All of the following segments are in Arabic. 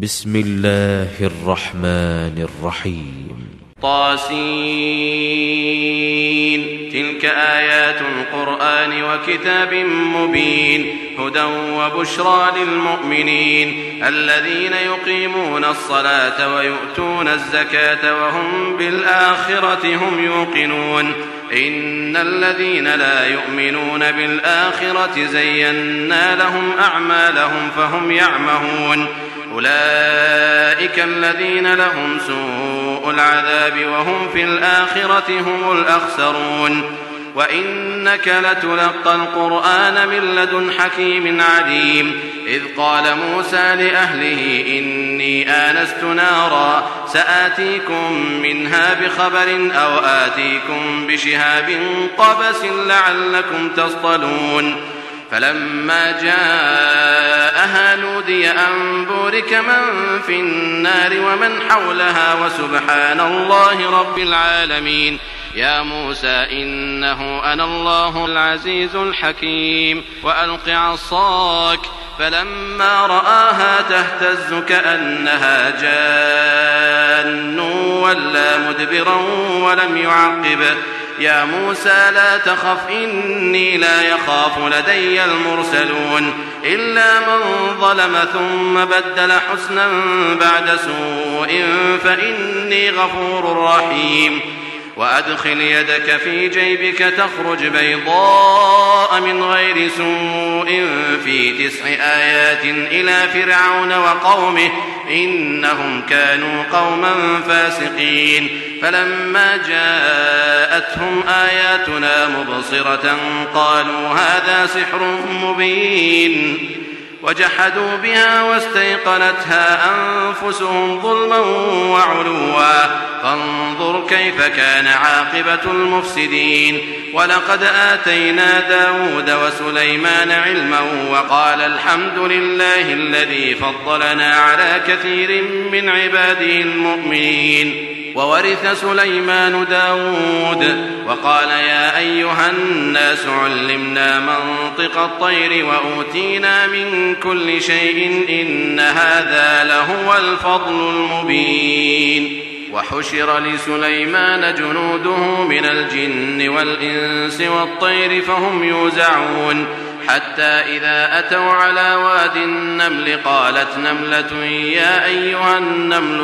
بسم الله الرحمن الرحيم طاسين. تلك آيات القرآن وكتاب مبين هدى وبشرى للمؤمنين الذين يقيمون الصلاة ويؤتون الزكاة وهم بالآخرة هم يوقنون. إن الذين لا يؤمنون بالآخرة زينا لهم أعمالهم فهم يعمهون. أولئك الذين لهم سوء العذاب وهم في الآخرة هم الأخسرون. وإنك لتلقى القرآن من لدن حكيم عليم. إذ قال موسى لأهله إني آنست نارا سآتيكم منها بخبر أو آتيكم بشهاب قبس لعلكم تصطلون. فلما جاءها نودي أن بورك من في النار ومن حولها وسبحان الله رب العالمين. يا موسى إنه أنا الله العزيز الحكيم وألق عصاك. فلما رآها تهتز كأنها جان ولا مدبرا ولم يعقب. يا موسى لا تخف إني لا يخاف لدي المرسلون. إلا من ظلم ثم بدل حسنا بعد سوء فإني غفور رحيم. وأدخل يدك في جيبك تخرج بيضاء من غير سوء في 9 آيات إلى فرعون وقومه إنهم كانوا قوما فاسقين. فلما جاءتهم آياتنا مبصرة قالوا هذا سحر مبين. وجحدوا بها واستيقنتها أنفسهم ظلما وعلوا فانظر كيف كان عاقبة المفسدين. ولقد آتينا داود وسليمان علما وقال الحمد لله الذي فضلنا على كثير من عباده المؤمنين. وورث سليمان داود وقال يا أيها الناس علمنا منطق الطير وأوتينا من كل شيء إن هذا لهو الفضل المبين. وحشر لسليمان جنوده من الجن والإنس والطير فهم يوزعون. حتى إذا أتوا على واد النمل قالت نملة يا أيها النمل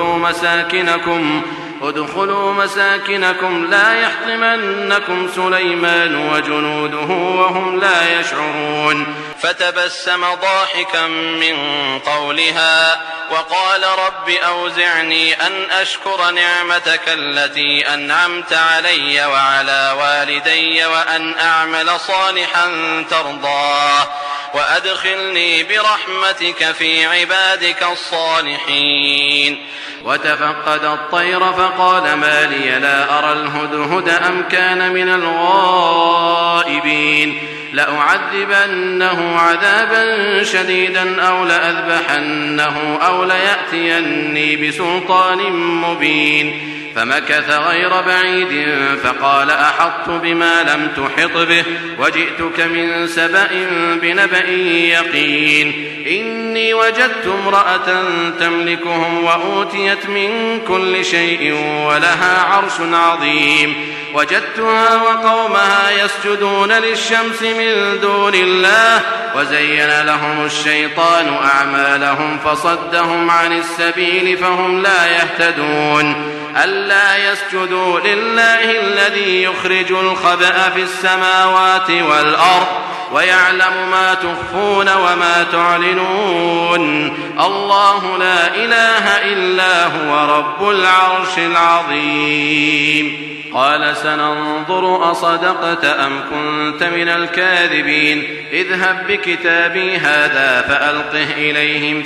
ادخلوا مساكنكم لا يحطمنكم سليمان وجنوده وهم لا يشعرون. فتبسم ضاحكا من قولها وقال رب أوزعني أن أشكر نعمتك التي أنعمت علي وعلى والدي وأن أعمل صالحا ترضاه وأدخلني برحمتك في عبادك الصالحين. وتفقد الطير فقال ما لي لا أرى الهدهد أم كان من الغائبين. لأعذبنه عذابا شديدا أو لأذبحنه أو ليأتيني بسلطان مبين. فمكث غير بعيد فقال أحطت بما لم تحط به وجئتك من سبأ بنبأ يقين. إني وجدت امرأة تملكهم وأوتيت من كل شيء ولها عرش عظيم. وجدتها وقومها يسجدون للشمس من دون الله وزين لهم الشيطان أعمالهم فصدهم عن السبيل فهم لا يهتدون. ألا يسجدوا لله الذي يخرج الخبأ في السماوات والأرض ويعلم ما تخفون وما تعلنون. الله لا إله إلا هو رب العرش العظيم. قال سننظر أصدقت أم كنت من الكاذبين. اذهب بكتابي هذا فألقه إليهم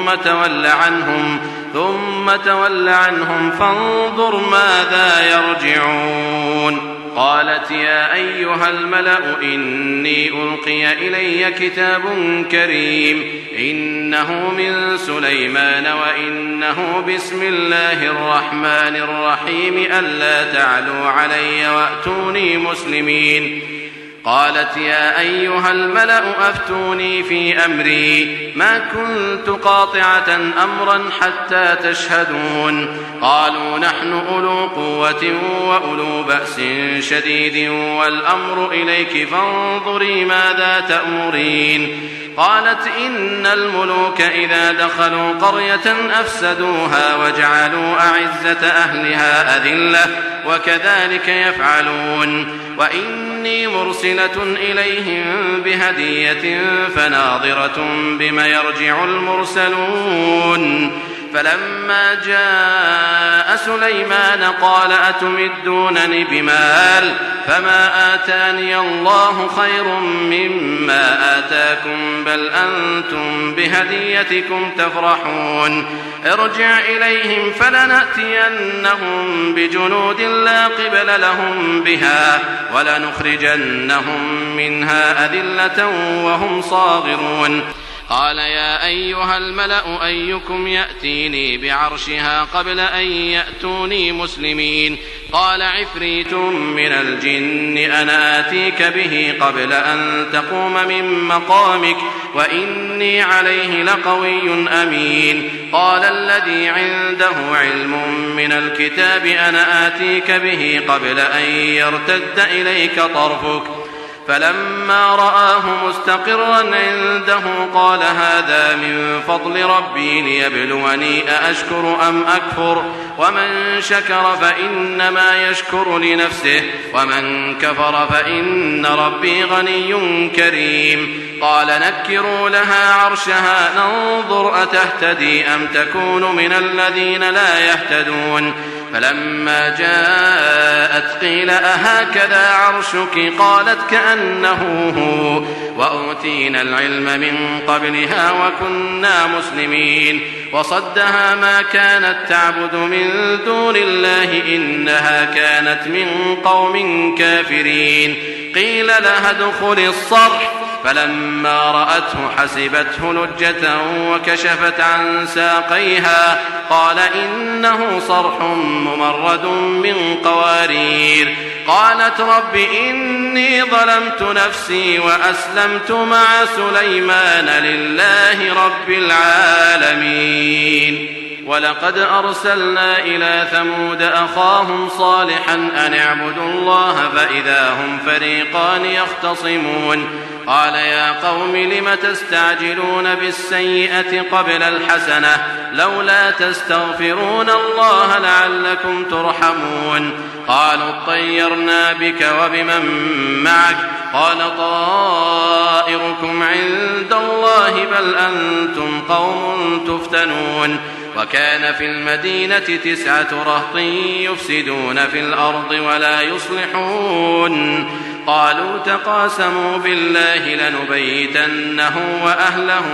ثم تول عنهم فانظر ماذا يرجعون. قالت يا أيها الملأ إني ألقي إلي كتاب كريم إنه من سليمان وإنه بسم الله الرحمن الرحيم ألا تعلوا علي وأتوني مسلمين. قالت يا أيها الملأ أفتوني في أمري ما كنت قاطعة أمرا حتى تشهدون قالوا نحن أولو قوة وأولو بأس شديد والأمر إليك فانظري ماذا تأمرين قالت إن الملوك إذا دخلوا قرية أفسدوها وجعلوا أعزة أهلها أذلة وكذلك يفعلون وإني مرسلة إليهم بهدية فناظرة بما يرجع المرسلون فلما جاء سليمان قال أتمدونني بمال فما آتاني الله خير مما آتاكم بل أنتم بهديتكم تفرحون ارجع إليهم فلنأتينهم بجنود لا قبل لهم بها ولنخرجنهم منها أذلة وهم صاغرون قال يا أيها الملأ أيكم يأتيني بعرشها قبل أن يأتوني مسلمين قال عفريت من الجن أنا آتيك به قبل أن تقوم من مقامك وإني عليه لقوي أمين قال الذي عنده علم من الكتاب أنا آتيك به قبل أن يرتد إليك طرفك فلما رآه مستقرا عنده قال هذا من فضل ربي ليبلوني أأشكر أم أكفر ومن شكر فإنما يشكر لنفسه ومن كفر فإن ربي غني كريم قال نكروا لها عرشها ننظر أتهتدي أم تكون من الذين لا يهتدون فلما جاءت قيل أهكذا عرشك قالت كأنه هو وأوتينا العلم من قبلها وكنا مسلمين وصدها ما كانت تعبد من دون الله إنها كانت من قوم كافرين قيل لها ادخل الصرح فلما رأته حسبته لجة وكشفت عن ساقيها قال إنه صرح ممرد من قوارير قالت رب إني ظلمت نفسي وأسلمت مع سليمان لله رب العالمين ولقد أرسلنا إلى ثمود أخاهم صالحا أن اعبدوا الله فإذا هم فريقان يختصمون قال يا قوم لم تستعجلون بالسيئة قبل الحسنة لولا تستغفرون الله لعلكم ترحمون قالوا اطيرنا بك وبمن معك قال طائركم عند الله بل أنتم قوم تفتنون وكان في المدينة 9 رهط يفسدون في الأرض ولا يصلحون قالوا تقاسموا بالله لنبيتنه وأهله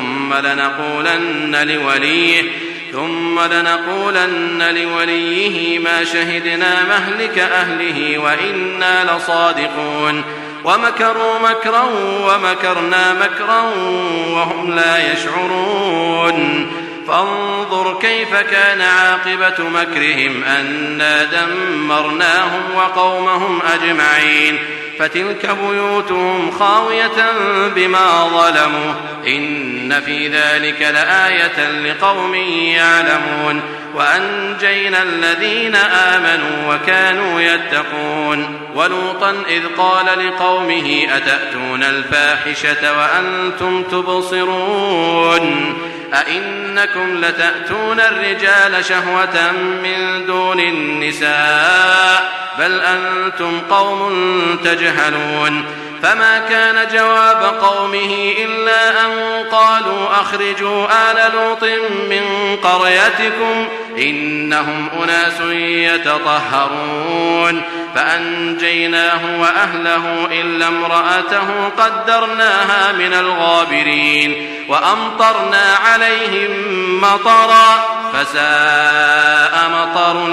ثم لنقولن لوليه ما شهدنا مهلك أهله وإنا لصادقون ومكروا مكرا ومكرنا مكرا وهم لا يشعرون فانظر كيف كان عاقبة مكرهم أنا دمرناهم وقومهم أجمعين فتلك بيوتهم خاوية بما ظلموا إن في ذلك لآية لقوم يعلمون وأنجينا الذين آمنوا وكانوا يتقون ولوطا إذ قال لقومه أتأتون الفاحشة وأنتم تبصرون أئنكم لتأتون الرجال شهوة من دون النساء بل أنتم قوم تجهلون فما كان جواب قومه إلا أن قالوا أخرجوا آل لوط من قريتكم إنهم أناس يتطهرون فأنجيناه وأهله إلا امرأته قدرناها من الغابرين وأمطرنا عليهم مطرا فساء مطر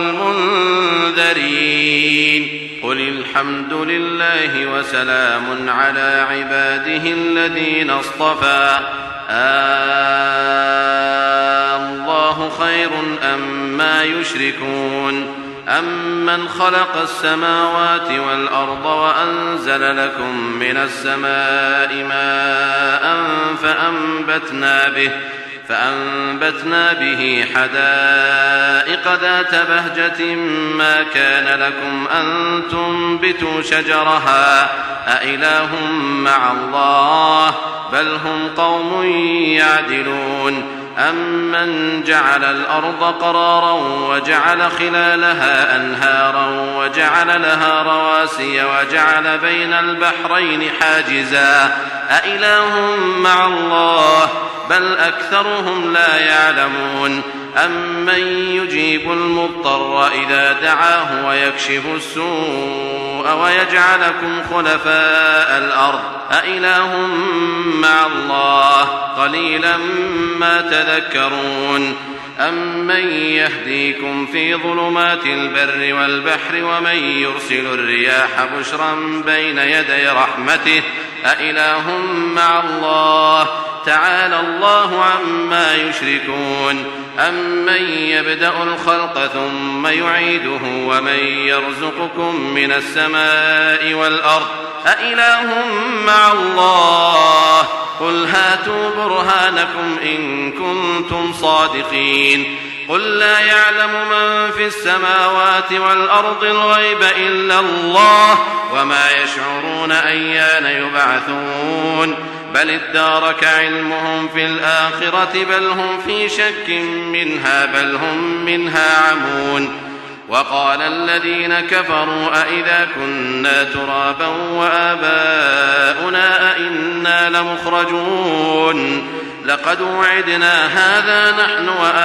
المنذرين قل الحمد لله وسلام على عباده الذين اصطفى الله خير أم ما يشركون أمن خلق السماوات والأرض وأنزل لكم من السماء ماء فأنبتنا به حدائق ذات بهجة ما كان لكم أن تنبتوا شجرها أإله مع الله بل هم قوم يعدلون أمن جعل الأرض قرارا وجعل خلالها أنهارا وجعل لها رواسي وجعل بين البحرين حاجزا أإله مع الله بل أكثرهم لا يعلمون أمن يجيب المضطر إذا دعاه ويكشف السوء ويجعلكم خلفاء الأرض أإله مع الله قليلا ما تذكرون أمن يهديكم في ظلمات البر والبحر ومن يرسل الرياح بشرا بين يدي رحمته أإله مع الله تعالى الله عما يشركون أمن يبدأ الخلق ثم يعيده ومن يرزقكم من السماء والأرض أإله مع الله قل هاتوا برهانكم إن كنتم صادقين قل لا يعلم من في السماوات والأرض الغيب إلا الله وما يشعرون أيان يبعثون بل ادارك علمهم في الآخرة بل هم في شك منها بل هم منها عمون وقال الذين كفروا أئذا كنا ترابا وآباؤنا أئنا لمخرجون لقد وعدنا هذا نحن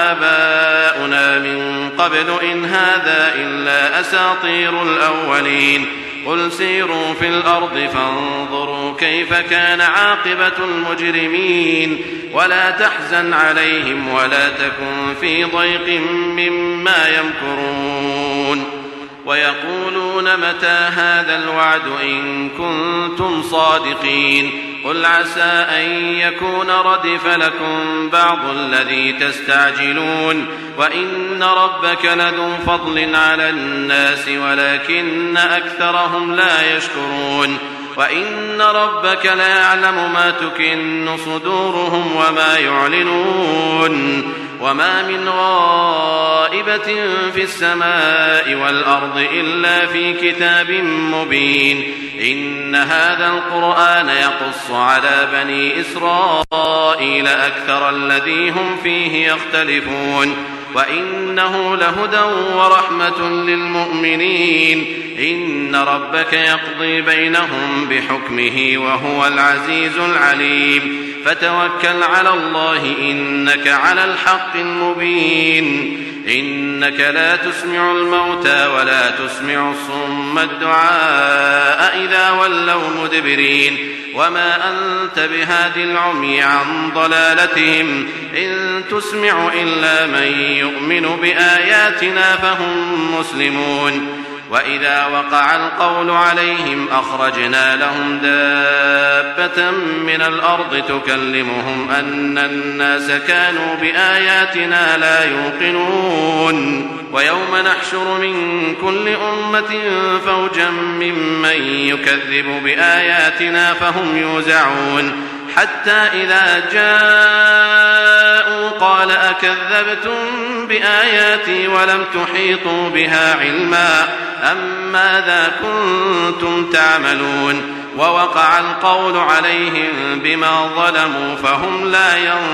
وآباؤنا من قبل إن هذا إلا أساطير الأولين قل سيروا في الأرض فانظروا كيف كان عاقبة المجرمين ولا تحزن عليهم ولا تكن في ضيق مما يمكرون ويقولون متى هذا الوعد إن كنتم صادقين قل عسى أن يكون ردف لكم بعض الذي تستعجلون وإن ربك لذو فضل على الناس ولكن أكثرهم لا يشكرون وإن ربك ليعلم ما تكن صدورهم وما يعلنون وما من غائبة في السماء والأرض إلا في كتاب مبين إن هذا القرآن يقص على بني إسرائيل أكثر الذي هم فيه يختلفون وإنه لهدى ورحمة للمؤمنين إن ربك يقضي بينهم بحكمه وهو العزيز العليم فتوكل على الله إنك على الحق المبين إنك لا تسمع الموتى ولا تسمع الصم الدعاء إذا ولوا مدبرين وما أنت بهادي العمي عن ضلالتهم إن تسمع إلا من يؤمن بآياتنا فهم مسلمون وإذا وقع القول عليهم أخرجنا لهم دابة من الأرض تكلمهم أن الناس كانوا بآياتنا لا يوقنون ويوم نحشر من كل أمة فوجا ممن يكذب بآياتنا فهم يوزعون حتى إذا جاءوا قال أكذبتم بآياتي ولم تحيطوا بها علما أم ماذا كنتم تعملون ووقع القول عليهم بما ظلموا فهم لا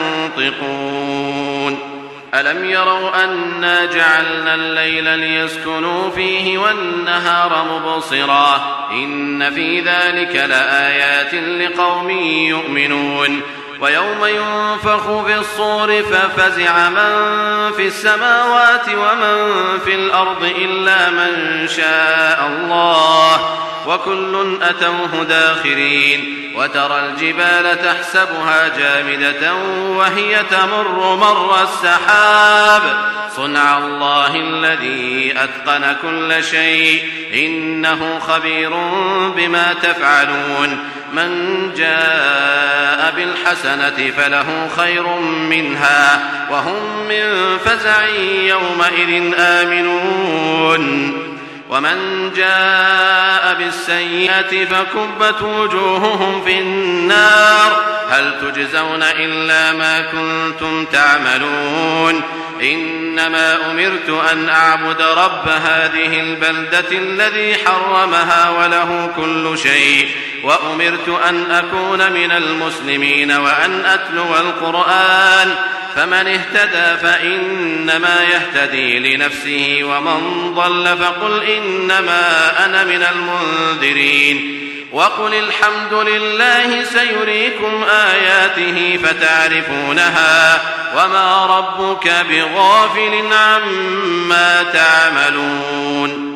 ينطقون ألم يروا أنا جعلنا الليل ليسكنوا فيه والنهار مبصرا إن في ذلك لآيات لقوم يؤمنون ويوم ينفخ في الصور ففزع من في السماوات ومن في الأرض إلا من شاء الله وكل أتوه داخرين وترى الجبال تحسبها جامدة وهي تمر مر السحاب صنع الله الذي أتقن كل شيء إنه خبير بما تفعلون من جاء بالحسنة فله خير منها وهم من فزع يومئذ آمنون ومن جاء بالسيئة فكبت وجوههم في النار هل تجزون إلا ما كنتم تعملون إنما أمرت أن أعبد رب هذه البلدة الذي حرمها وله كل شيء وأمرت أن أكون من المسلمين وأن أتلو القرآن فمن اهتدى فإنما يهتدي لنفسه ومن ضل فقل إنما أنا من المنذرين وقل الحمد لله سيريكم آياته فتعرفونها وما ربك بغافل عما تعملون